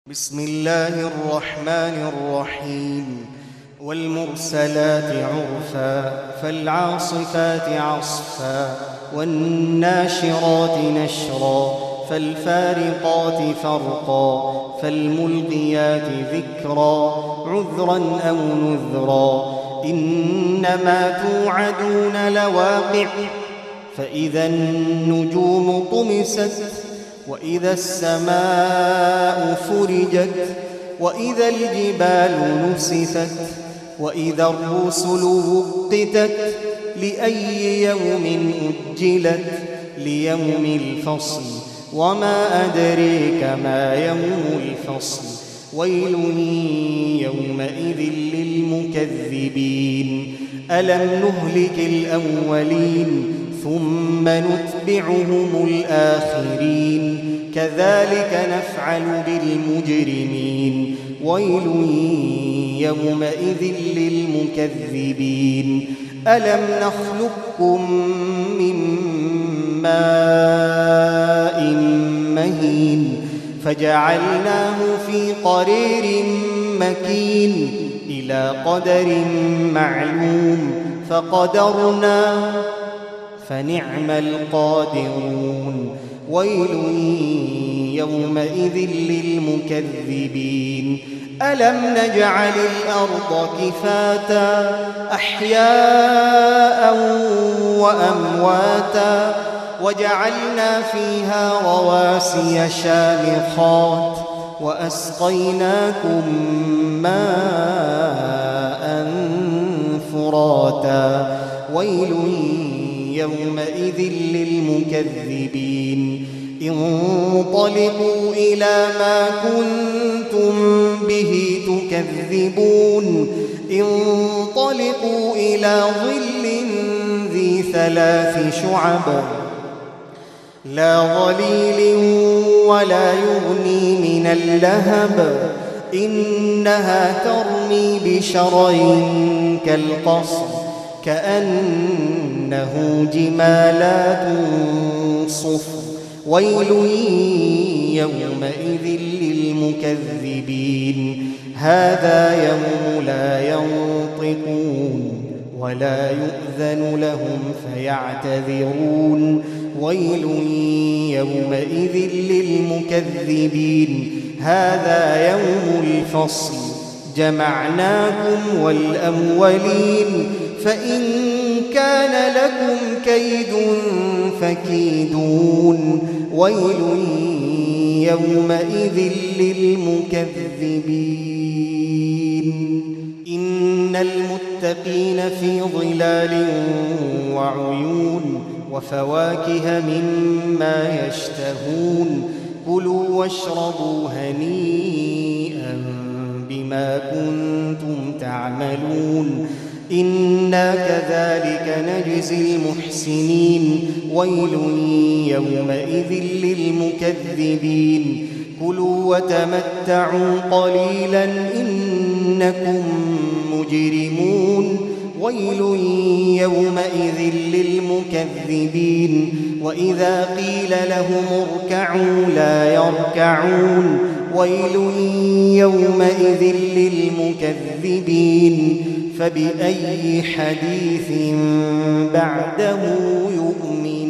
بسم الله الرحمن الرحيم والمرسلات عرفا فالعاصفات عصفا والناشرات نشرا فالفارقات فرقا فالملقيات ذكرا عذرا أو نذرا إنما توعدون لواقع فإذا النجوم طمست وإذا السماء فرجت وإذا الجبال نسفت وإذا الرسل وقتت لأي يوم أجلت ليوم الفصل وما أدريك ما يوم الفصل ويل يومئذ للمكذبين ألم نهلك الأولين ثم نتبعهم الآخرين كذلك نفعل بالمجرمين ويل يومئذ للمكذبين ألم نخلقكم من ماء مهين فجعلناه في قرير مكين إلى قدر معلوم فقدرنا فنعم القادرون ويل يومئذ للمكذبين ألم نجعل الأرض كفاتا أحياء وأمواتا وجعلنا فيها رواسي شامخات وأسقيناكم ماء فراتا ويل يومئذ للمكذبين انطلقوا إلى ما كنتم به تكذبون انطلقوا إلى ظل ذي 3 شعب لا ظليل ولا يغني من اللهب إنها ترمي بشرر كالقصر كأنه جمالات صفر ويل يومئذ للمكذبين هذا يوم لا ينطقون ولا يؤذن لهم فيعتذرون ويل يومئذ للمكذبين هذا يوم الفصل جمعناكم والأولين فإن كان لكم كيد فكيدون ويل يومئذ للمكذبين إن المتقين في ظلال وعيون وفواكه مما يشتهون كلوا واشربوا هنيئا بما كنتم تعملون إنا كذلك نجزي المحسنين ويل يومئذ للمكذبين كلوا وتمتعوا قليلا إنكم مجرمون ويل يومئذ للمكذبين وإذا قيل لهم اركعوا لا يركعون ويل يومئذ للمكذبين فبأي حديث بعده يؤمنون